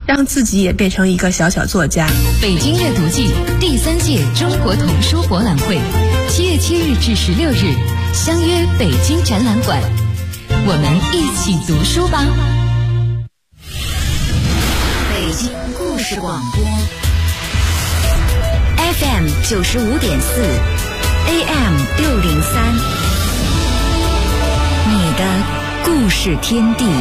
让自己也变成一个小小作家。 北京阅读季第3届中国童书博览会7月7日至16日相约北京展览馆，我们一起读书吧。北京故事广播 FM 95.4 AM 603，你的故事天地。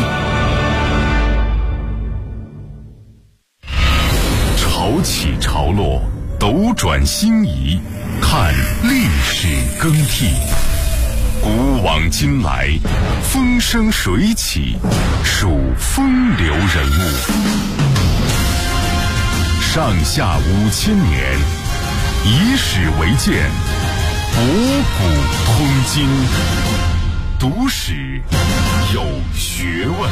潮起潮落，斗转星移，看历史更替。古往今来，风生水起，数风流人物。上下5000年，以史为鉴，博古通今。读史有学问。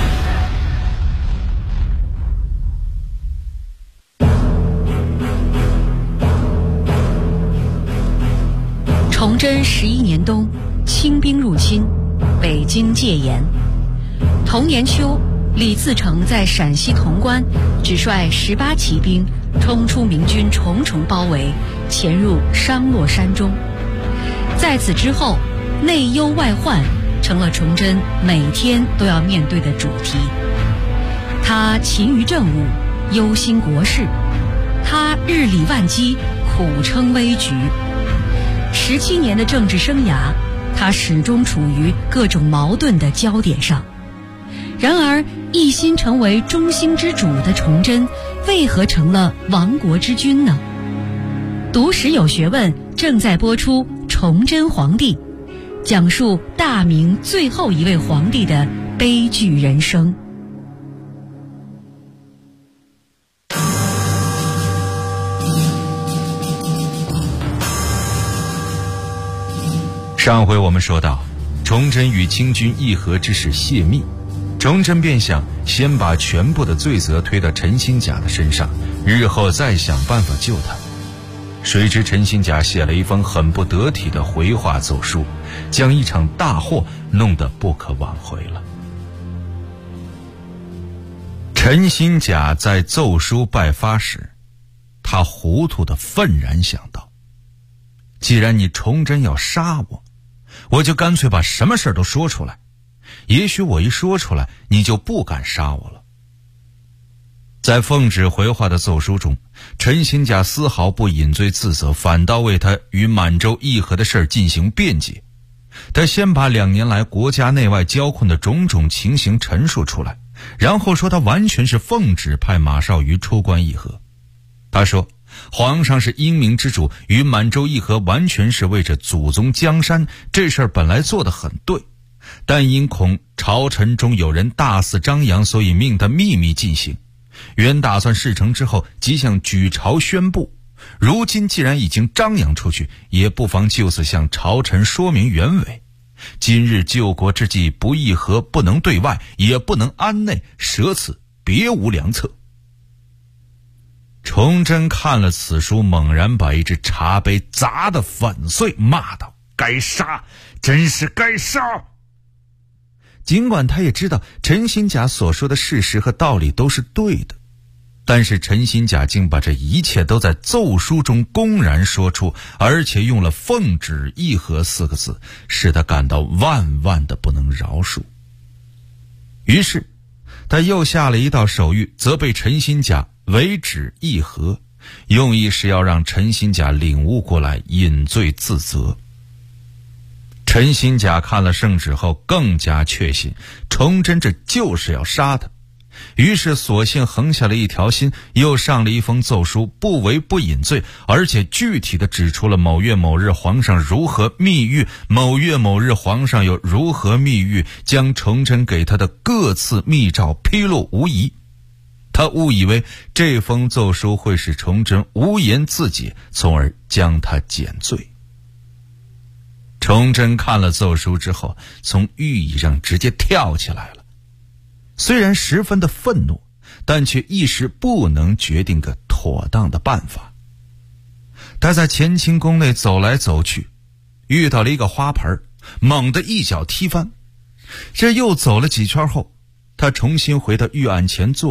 崇祯11年冬，清兵入侵，北京戒严。同年秋，李自成在陕西潼关只率18骑兵冲出明军重重包围，潜入商洛山中。在此之后，内忧外患成了崇祯每天都要面对的主题。他勤于政务，忧心国事；他日理万机，苦撑危局。17年的政治生涯，他始终处于各种矛盾的焦点上。然而，一心成为中兴之主的崇祯，为何成了亡国之君呢？读史有学问正在播出《崇祯皇帝》，讲述大明最后一位皇帝的悲剧人生。 上回我们说到，崇祯与清军议和之事泄密，崇祯便想先把全部的罪责推到陈新甲的身上，日后再想办法救他。谁知陈新甲写了一封很不得体的回话奏书，将一场大祸弄得不可挽回了。陈新甲在奏书拜发时，他糊涂地愤然想到，既然你崇祯要杀我，我就干脆把什么事都说出来，也许我一说出来，你就不敢杀我了。在奉旨回话的奏书中，陈新甲丝毫不引罪自责，反倒为他与满洲议和的事进行辩解。他先把2年来国家内外交困的种种情形陈述出来，然后说他完全是奉旨派马绍愉出关议和。他说皇上是英明之主，与满洲议和完全是为着祖宗江山，这事儿本来做得很对，但因恐朝臣中有人大肆张扬，所以命他秘密进行。原打算事成之后即向举朝宣布，如今既然已经张扬出去，也不妨就此向朝臣说明原委。今日救国之计，不议和，不能对外，也不能安内，舍此别无良策。崇祯看了此书，猛然把一只茶杯砸得粉碎，骂道：该杀，真是该杀！尽管他也知道陈新甲所说的事实和道理都是对的，但是陈新甲竟把这一切都在奏书中公然说出，而且用了奉旨议和4个字，使他感到万万的不能饶恕。于是他又下了一道手谕，责备陈新甲违旨议和，用意是要让陈新甲领悟过来，引罪自责。陈新甲看了圣旨后更加确信崇祯这就是要杀他，于是索性横下了一条心，又上了一封奏书，不为不引罪，而且具体地指出了某月某日皇上如何密谕，某月某日皇上又如何密谕，将崇祯给他的各次密诏披露无疑。他误以为这封奏书会使崇祯无言自解，从而将他减罪。崇祯看了奏书之后，从御椅上直接跳起来了。虽然十分的愤怒，但却一时不能决定个妥当的办法。他在乾清宫内走来走去，遇到了一个花盆，猛地一脚踢翻。这又走了几圈后，他重新回到御案前坐下，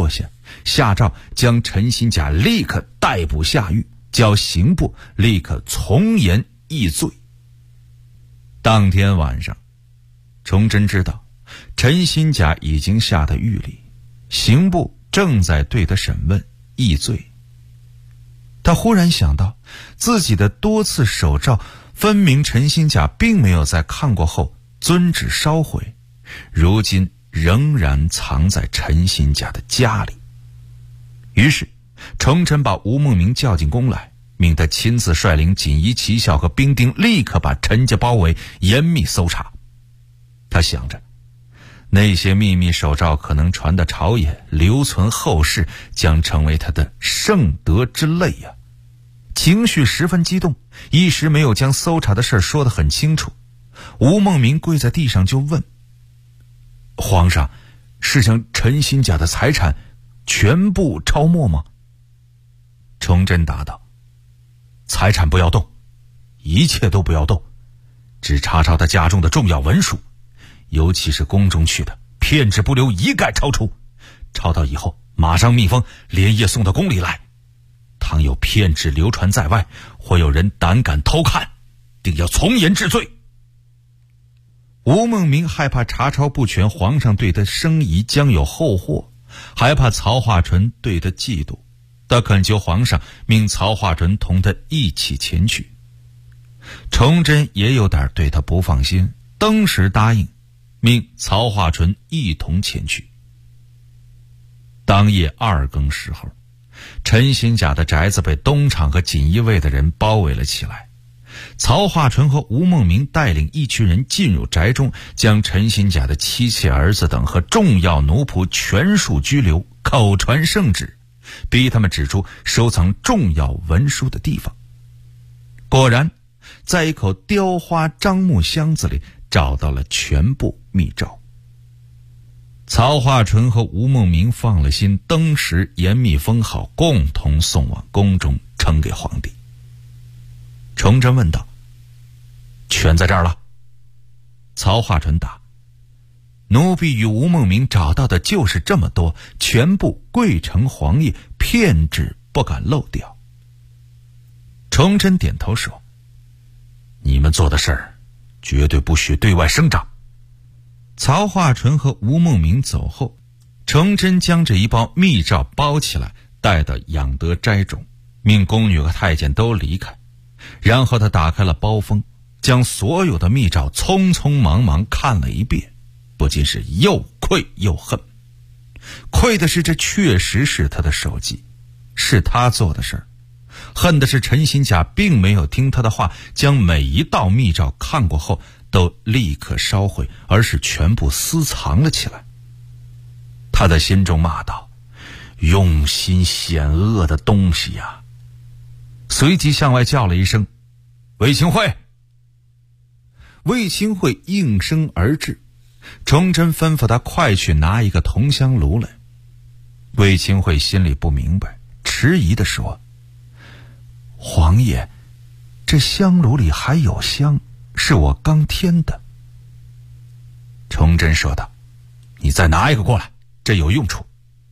下诏将陈新甲立刻逮捕下狱，叫刑部立刻从严议罪。当天晚上，崇祯知道陈新甲已经下的狱里，刑部正在对他审问议罪。他忽然想到，自己的多次手诏分明陈新甲并没有在看过后遵旨烧毁，如今仍然藏在陈新甲的家里。于是崇祯把吴孟明叫进宫来，命他亲自率领锦衣骑校和兵丁立刻把陈家包围，严密搜查。他想着，那些秘密手诏可能传到朝野，留存后世，将成为他的圣德之类呀。情绪十分激动，一时没有将搜查的事说得很清楚。吴孟明跪在地上就问：皇上，是将陈新甲的财产全部抄没吗？崇祯答道：财产不要动，一切都不要动，只查抄他家中的重要文书，尤其是宫中去的，片纸不留一概抄出，抄到以后马上密封，连夜送到宫里来。倘有片纸流传在外，或有人胆敢偷看，定要从严治罪。吴孟明害怕查抄不全，皇上对他生疑将有后祸，还怕曹化淳对他嫉妒，他恳求皇上命曹化淳同他一起前去。崇祯也有点对他不放心，登时答应命曹化淳一同前去。当夜2更时候，陈新甲的宅子被东厂和锦衣卫的人包围了起来。曹化淳和吴孟明带领一群人进入宅中，将陈新甲的妻妾儿子等和重要奴仆全数拘留，口传圣旨，逼他们指出收藏重要文书的地方。果然在一口雕花樟木箱子里找到了全部密诏。曹化淳和吴孟明放了心，登时严密封好，共同送往宫中呈给皇帝。崇祯问道：全在这儿了？曹化淳答：奴婢与吴孟明找到的就是这么多，全部跪呈皇爷，片纸不敢漏掉。崇祯点头说：你们做的事儿绝对不许对外声张。曹化淳和吴孟明走后，崇祯将这一包密诏包起来，带到养德斋中，命宫女和太监都离开。然后他打开了包封，将所有的密诏匆匆忙忙看了一遍，不禁是又愧又恨。愧的是这确实是他的手迹，是他做的事儿；恨的是陈新甲并没有听他的话，将每一道密诏看过后都立刻烧毁，而是全部私藏了起来。他在心中骂道：用心险恶的东西呀！随即向外叫了一声：魏清惠。魏清惠应声而至，崇祯吩咐他快去拿一个铜香炉来。魏清惠心里不明白，迟疑地说：皇爷，这香炉里还有香，是我刚添的。崇祯说道：你再拿一个过来，这有用处。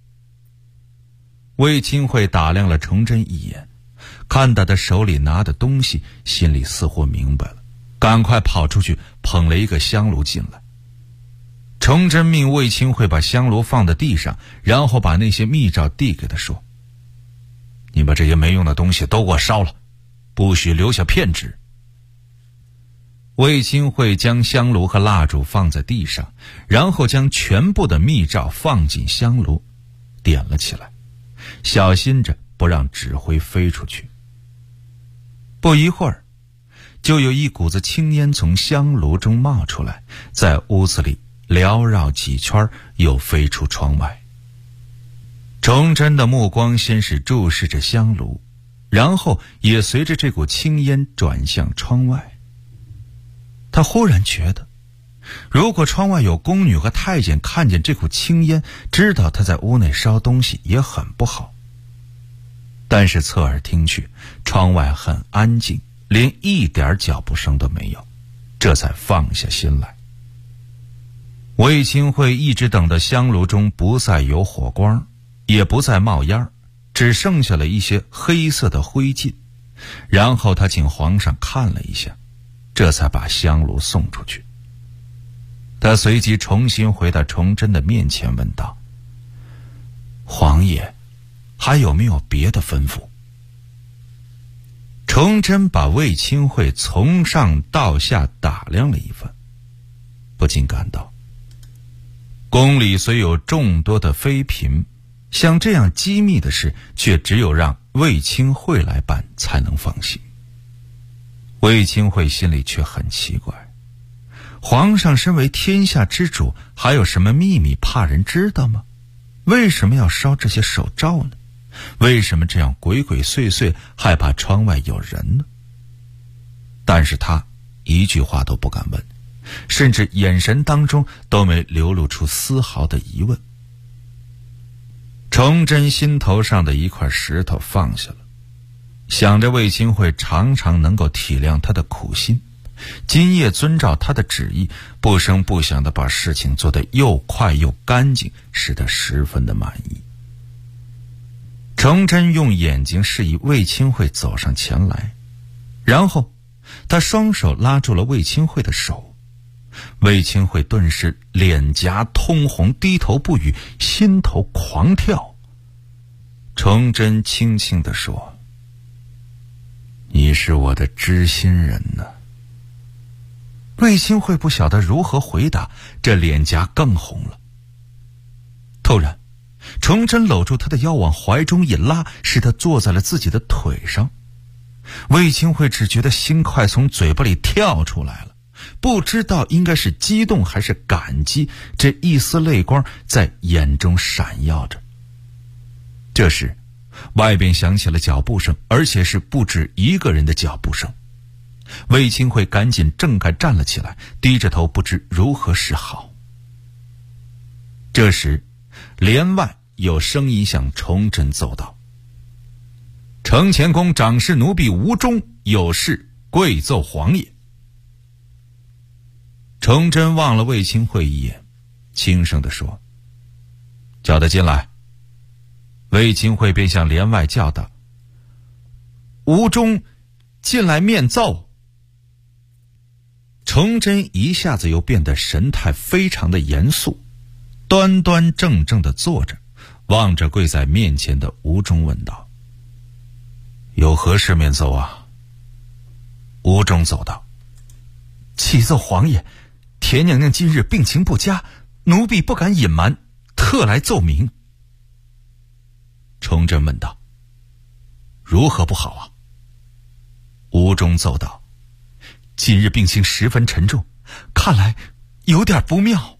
魏清惠打量了崇祯一眼，看到他手里拿的东西，心里似乎明白了，赶快跑出去捧了一个香炉进来。崇祯命魏清惠把香炉放在地上，然后把那些密诏递给他，说：你把这些没用的东西都给我烧了，不许留下片纸。魏清惠将香炉和蜡烛放在地上，然后将全部的密诏放进香炉，点了起来，小心着不让纸灰飞出去。不一会儿，就有一股子青烟从香炉中冒出来，在屋子里缭绕几圈，又飞出窗外。崇祯的目光先是注视着香炉，然后也随着这股青烟转向窗外。他忽然觉得，如果窗外有宫女和太监看见这股青烟，知道他在屋内烧东西，也很不好。但是侧耳听去，窗外很安静，连一点脚步声都没有，这才放下心来。魏清惠一直等到香炉中不再有火光， 也不再冒烟，只剩下了一些黑色的灰烬。然后他请皇上看了一下，这才把香炉送出去。他随即重新回到崇祯的面前问道：皇爷还有没有别的吩咐？崇祯把卫青会从上到下打量了一番，不禁感到宫里虽有众多的妃嫔，像这样机密的事却只有让卫青会来办才能放心。卫青会心里却很奇怪，皇上身为天下之主，还有什么秘密怕人知道吗？为什么要烧这些手诏呢？为什么这样鬼鬼祟祟，害怕窗外有人呢？但是他一句话都不敢问，甚至眼神当中都没流露出丝毫的疑问。崇祯心头上的一块石头放下了，想着卫青会常常能够体谅他的苦心，今夜遵照他的旨意，不声不响地把事情做得又快又干净，使得十分的满意。崇祯用眼睛示意卫青会走上前来，然后他双手拉住了卫青会的手。卫青会顿时脸颊通红，低头不语，心头狂跳。崇祯轻轻地说：你是我的知心人呢。卫青会不晓得如何回答，这脸颊更红了。突然崇祯搂住他的腰往怀中一拉，使他坐在了自己的腿上。卫青会只觉得心快从嘴巴里跳出来了，不知道应该是激动还是感激，这一丝泪光在眼中闪耀着。这时外边响起了脚步声，而且是不止一个人的脚步声。卫青会赶紧挣开站了起来，低着头不知如何是好。这时帘外有声音向崇祯奏道：承乾宫长侍奴婢吴忠有事跪奏皇爷。崇祯望了卫青会一眼，轻声地说：叫他进来。卫青会便向帘外叫道：吴忠进来面奏。崇祯一下子又变得神态非常的严肃，端端正正地坐着，望着跪在面前的吴忠问道：有何事面奏啊？吴忠奏道：启奏皇爷，田娘娘今日病情不佳，奴婢不敢隐瞒，特来奏明。崇祯问道：如何不好啊？吴忠奏道：今日病情十分沉重，看来有点不妙。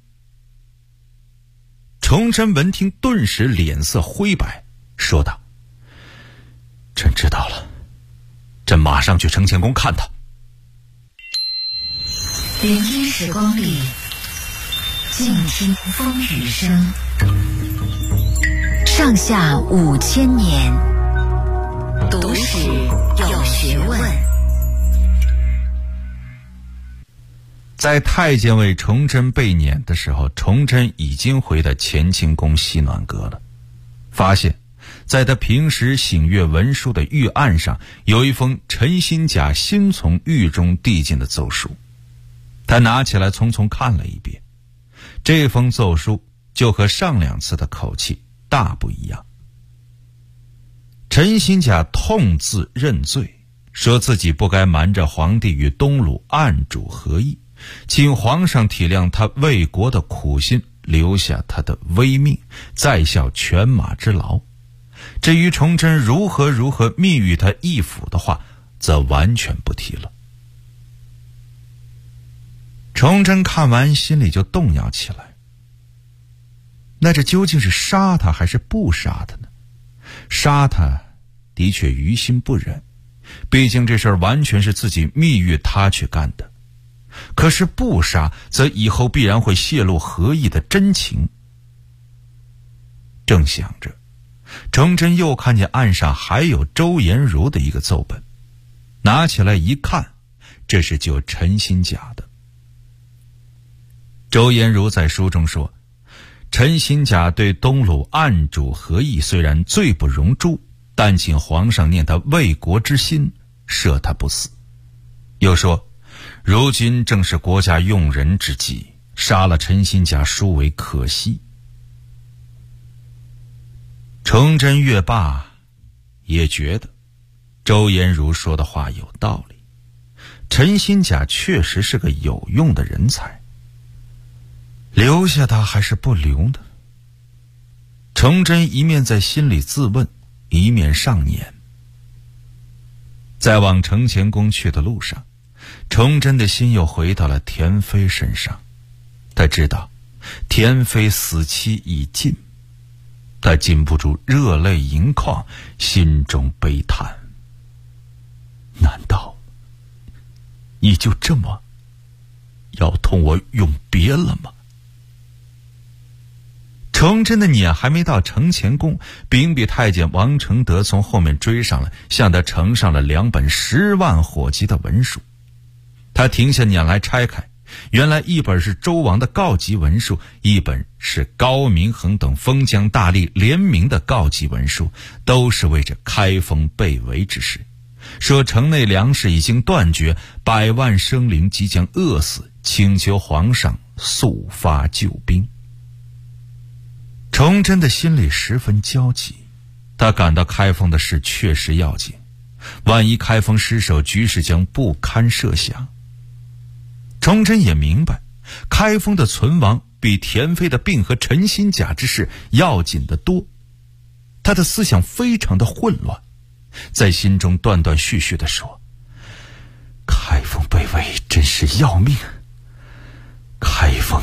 崇祯闻听顿时脸色灰白，说道：朕知道了，朕马上去承乾宫看他。 聆听时光里，静听风雨声，上下5000年，读史有学问。 在太监为崇祯被撵的时候，崇祯已经回到乾清宫西暖阁了，发现在他平时省阅文书的御案上有一封陈新甲新从狱中递进的奏书。他拿起来匆匆看了一遍，这封奏书就和上2次的口气大不一样。陈新甲痛自认罪，说自己不该瞒着皇帝与东鲁暗主合议，请皇上体谅他为国的苦心，留下他的微命，再效犬马之劳。至于崇祯如何密谕他义府的话，则完全不提了。崇祯看完心里就动摇起来，那这究竟是杀他还是不杀他呢？杀他的确于心不忍，毕竟这事儿完全是自己密谕他去干的。可是不杀，则以后必然会泄露合议的真情。正想着，崇祯又看见案上还有周延儒的一个奏本，拿起来一看，这是救陈新甲的。周延儒在书中说， 陈新甲对东鲁案主何意虽然罪不容诛，但请皇上念他为国之心，赦他不死。又说如今正是国家用人之际，杀了陈新甲殊为可惜。崇祯阅罢，也觉得周延儒说的话有道理，陈新甲确实是个有用的人才，留下他还是不留呢？崇祯一面在心里自问，一面上念。在往承乾宫去的路上，崇祯的心又回到了田妃身上。他知道田妃死期已近，他禁不住热泪盈眶，心中悲叹：难道你就这么要同我永别了吗？崇祯的撵还没到承乾宫，秉笔太监王承德从后面追上来，向他呈上了2本10万火急的文书。他停下撵来拆开，原来一本是周王的告急文书，一本是高明衡等封疆大吏联名的告急文书，都是为着开封被围之事，说城内粮食已经断绝，100万生灵即将饿死，请求皇上速发救兵。崇祯的心里十分焦急，他感到开封的事确实要紧，万一开封失守，局势将不堪设想。崇祯也明白，开封的存亡比田妃的病和陈新甲之事要紧得多。他的思想非常的混乱，在心中断断续续地说：开封被围真是要命，开封，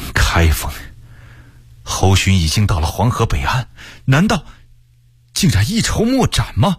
侯勋已经到了黄河北岸，难道竟然一筹莫展吗？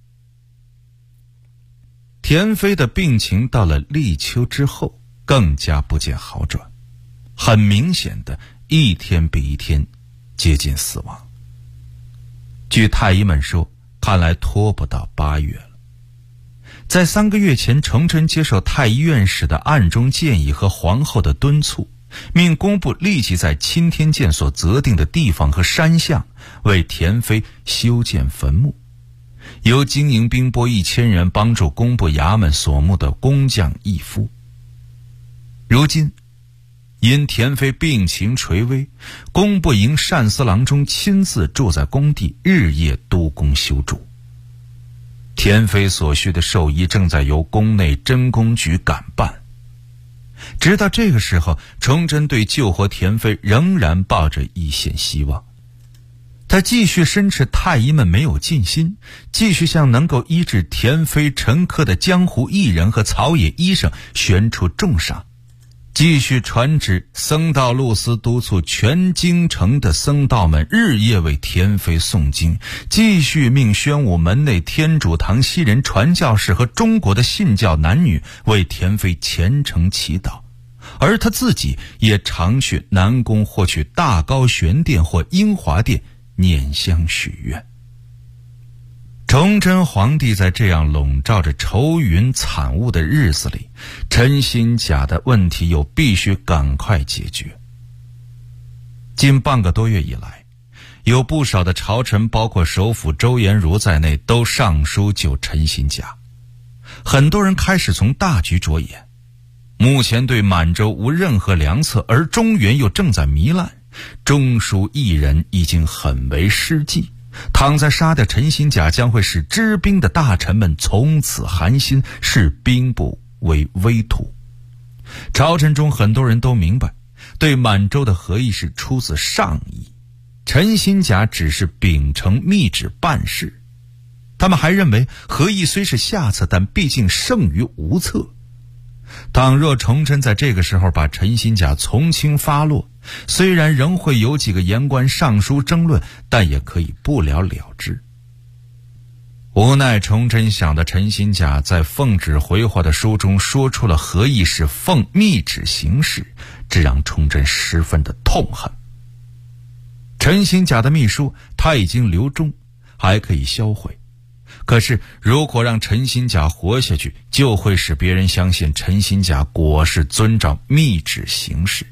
田妃的病情到了立秋之后更加不见好转，很明显的一天比一天接近死亡。据太医们说，看来拖不到8月了。在3个月前，崇祯接受太医院士的暗中建议和皇后的敦促，命工部立即在钦天监所择定的地方和山巷为田妃修建坟墓，由经营兵拨1000人帮助工部衙门所募的工匠义夫。如今因田妃病情垂危，工部营单司郎中亲自住在工地，日夜督工修筑。田妃所需的寿衣正在由宫内真工局赶办。直到这个时候，崇祯对救活田妃仍然抱着一线希望。他继续申斥太医们没有尽心，继续向能够医治田妃陈科的江湖艺人和草野医生悬出重赏，继续传旨僧道路司督促全京城的僧道们日夜为田妃诵经，继续命宣武门内天主堂西人传教士和中国的信教男女为田妃虔诚祈祷，而他自己也常去南宫或去大高玄殿或英华殿念香许愿。崇祯皇帝在这样笼罩着愁云惨雾的日子里，陈新甲的问题又必须赶快解决。近半个多月以来，有不少的朝臣，包括首辅周延儒在内，都上书救陈新甲。很多人开始从大局着眼，目前对满洲无任何良策，而中原又正在糜烂，中书一人已经很为失计。倘在杀掉陈新甲，将会使知兵的大臣们从此寒心，视兵部为危土。朝臣中很多人都明白，对满洲的和议是出自上意，陈新甲只是秉承密旨办事。他们还认为和议虽是下策，但毕竟胜于无策。倘若崇祯在这个时候把陈新甲从轻发落，虽然仍会有几个言官上书争论，但也可以不了了之。无奈崇祯想的陈新甲在奉旨回话的书中说出了和议是奉密旨行事，这让崇祯十分的痛恨。陈新甲的秘书他已经留中，还可以销毁，可是如果让陈新甲活下去，就会使别人相信陈新甲果是遵照密旨行事。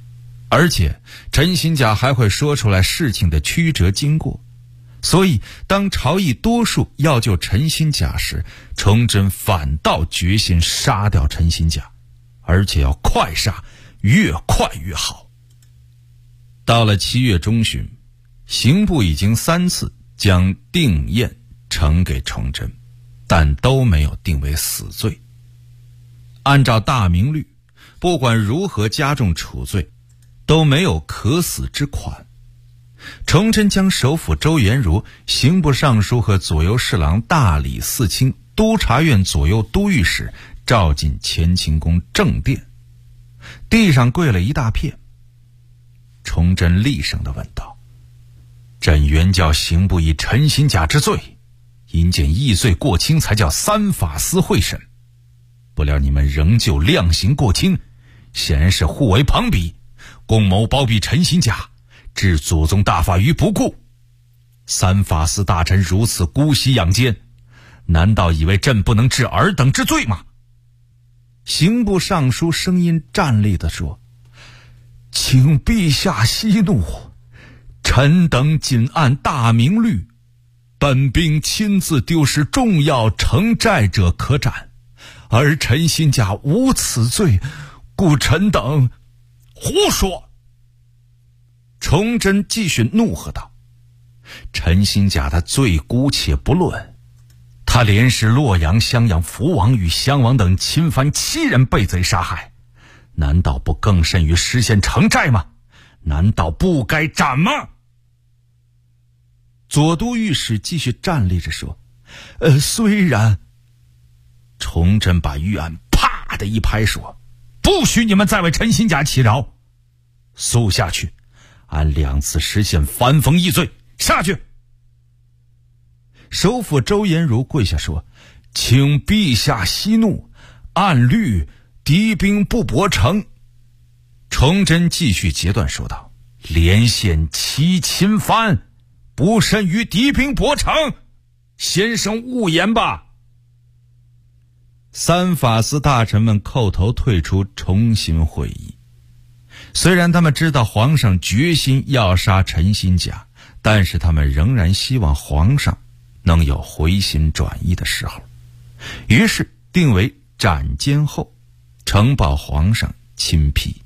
而且陈新甲还会说出来事情的曲折经过。所以当朝议多数要救陈新甲时，崇祯反倒决心杀掉陈新甲，而且要快杀，越快越好。到了7月中旬，刑部已经3次将定谳呈给崇祯，但都没有定为死罪。按照大明律，不管如何加重处罪，都没有可死之款。崇祯将首辅周延儒、刑部尚书和左右侍郎大理寺卿、督察院左右都御史召进乾清宫正殿，地上跪了一大片。崇祯厉声地问道：“朕原教刑部以陈新甲之罪，因见议罪过轻，才叫3法司会审。不料你们仍旧量刑过轻，显然是互为朋比，共谋包庇陈新甲，置祖宗大法于不顾。3法司大臣如此姑息养奸，难道以为朕不能治尔等之罪吗？”刑部尚书声音站立地说：“请陛下息怒，臣等仅按大明律，本兵亲自丢失重要城寨者可斩，而陈新甲无此罪，故臣等……”胡说！崇祯继续怒喝道：“陈新甲的罪姑且不论，他连使洛阳、襄阳、福王与襄王等侵犯7人被贼杀害，难道不更甚于实现城寨吗？难道不该斩吗？”左都御史继续站立着说：“虽然。”崇祯把御案啪的一拍说：“不许你们再为陈新甲起饶，速下去，按2次实现反讽议罪，下去。”首辅周延儒跪下说：“请陛下息怒，按律敌兵不搏城。”崇祯继续截断说道：“连县其侵犯，不甚于敌兵搏城，先生勿言吧。”3法司大臣们叩头退出，重新会议。虽然他们知道皇上决心要杀陈新甲，但是他们仍然希望皇上能有回心转意的时候，于是定为斩监后，呈报皇上亲批。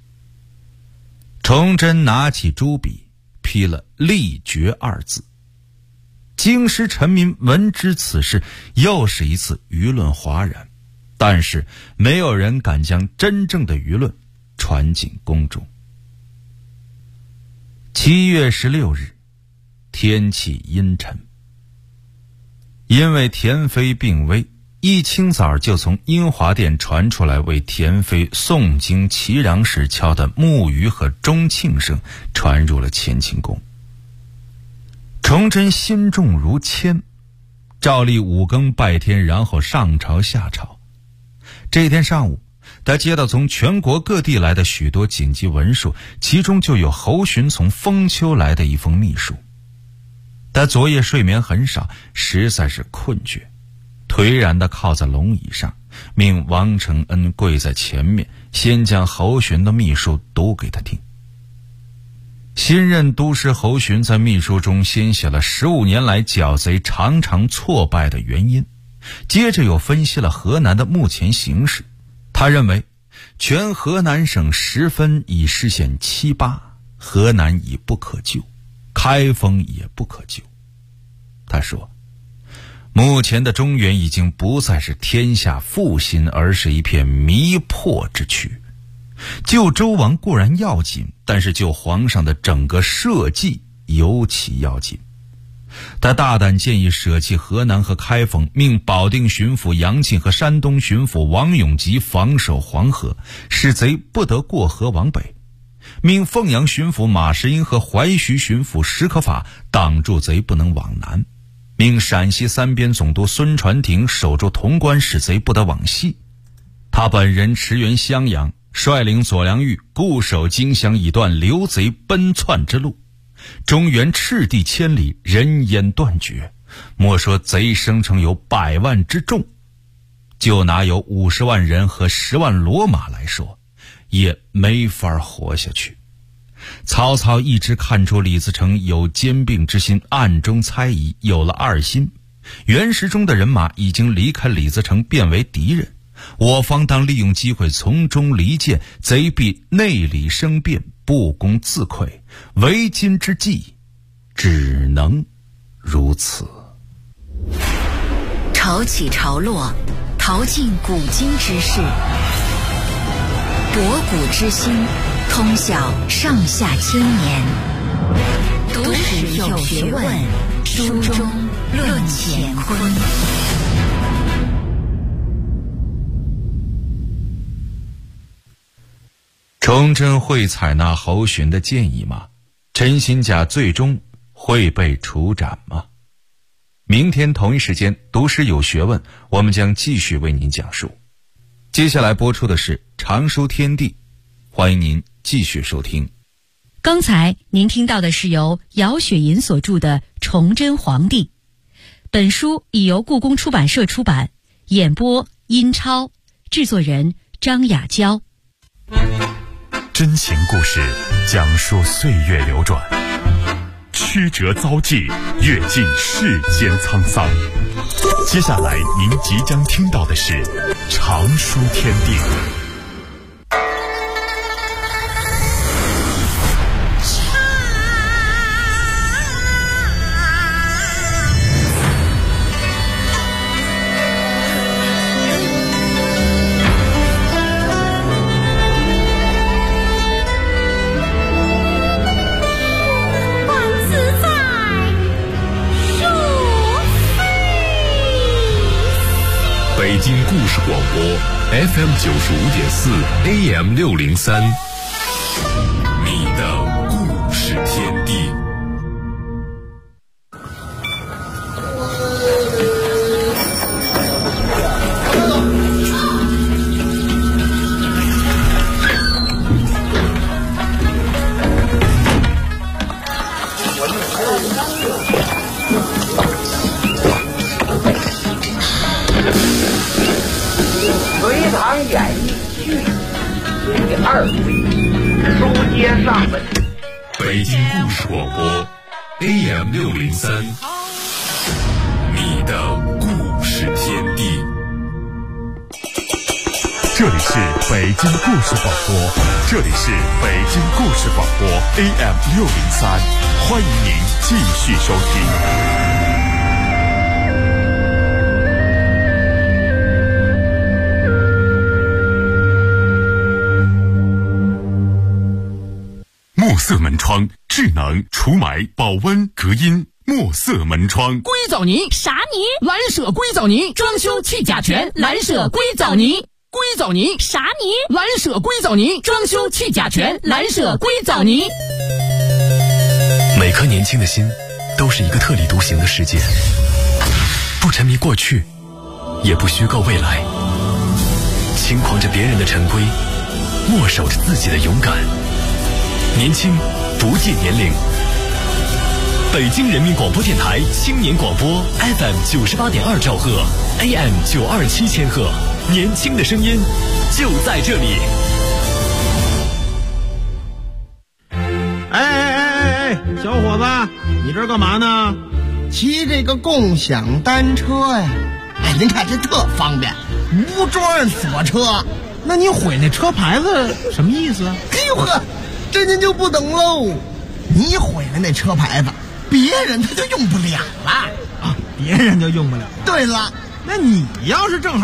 崇祯拿起朱笔，批了“立决”2字。京师臣民闻知此事，又是一次舆论哗然，但是没有人敢将真正的舆论传进宫中。7月16日，天气阴沉。因为田妃病危，一清早就从英华殿传出来为田妃诵经祈禳时敲的木鱼和钟磬声传入了乾清宫。崇祯心重如铅，照例5更拜天，然后上朝下朝。这天上午，他接到从全国各地来的许多紧急文书，其中就有侯恂从封丘来的一封密书。他昨夜睡眠很少，实在是困倦，颓然地靠在龙椅上，命王承恩跪在前面，先将侯恂的密书读给他听。新任都师侯恂在密书中先写了15年来剿贼常常挫败的原因，接着又分析了河南的目前形势。他认为全河南省10分已失陷7、8，河南已不可救，开封也不可救。他说，目前的中原已经不再是天下复兴，而是一片迷破之区。救周王固然要紧，但是救皇上的整个社稷尤其要紧。他大胆建议舍弃河南和开封，命保定巡抚杨庆和山东巡抚王永吉防守黄河，使贼不得过河往北；命凤阳巡抚马士英和淮徐巡抚史可法挡住贼不能往南；命陕西3边总督孙传庭守住潼关，使贼不得往西。他本人驰援襄阳，率领左良玉固守荆襄，以断流贼奔窜之路。中原赤地千里，人烟断绝，莫说贼生成有100万之众，就拿有50万人和10万骡马来说，也没法活下去。 曹操一直看出李自成有兼并之心，暗中猜疑，有了二心。袁世忠的人马已经离开李自成，变为敌人。我方当利用机会从中离间，贼必内里生变，不攻自溃。为今之计，只能如此。 潮起潮落，淘尽古今之事，博古之心，通晓上下千年。读史有学问，书中论乾坤。 崇祯会采纳侯恂的建议吗？陈新甲最终会被处斩吗？明天同一时间，读史有学问，我们将继续为您讲述。接下来播出的是常书天地，欢迎您继续收听。 刚才您听到的是由姚雪银所著的《崇祯皇帝》，本书已由故宫出版社出版，演播殷超，制作人张雅娇。 真情故事，讲述岁月流转，曲折遭际，阅尽世间沧桑。接下来您即将听到的是常书天地。北京故事广播 FM 95.4 AM 603，你的故事天地。 隋唐演义续第2回，书接上文。 北京故事广播 AM 603，你的故事天地。这里是北京故事广播，这里是北京故事广播 AM 603，欢迎您继续收听。墨色门窗，智能除霾、保温、隔音。墨色门窗， 硅藻泥啥泥？ 蓝舍硅藻泥，装修去甲醛，蓝舍硅藻泥。硅藻泥啥泥？ 蓝舍硅藻泥，装修去甲醛，蓝舍硅藻泥。 每颗年轻的心都是一个特立独行的世界，不沉迷过去，也不虚构未来，轻狂着别人的陈规，默守着自己的勇敢。年轻不计年龄。北京人民广播电台青年广播 FM 98.2兆赫 AM 927千赫，年轻的声音就在这里。 哎，小伙子，你这干嘛呢？ 骑这个共享单车呀。哎，您看这特方便，无桩锁车。 那你毁那车牌子什么意思啊？ 哎呦呵，这您就不懂喽。你毁了那车牌子，别人他就用不了了啊，别人就用不了了。 对了， 那你要是正好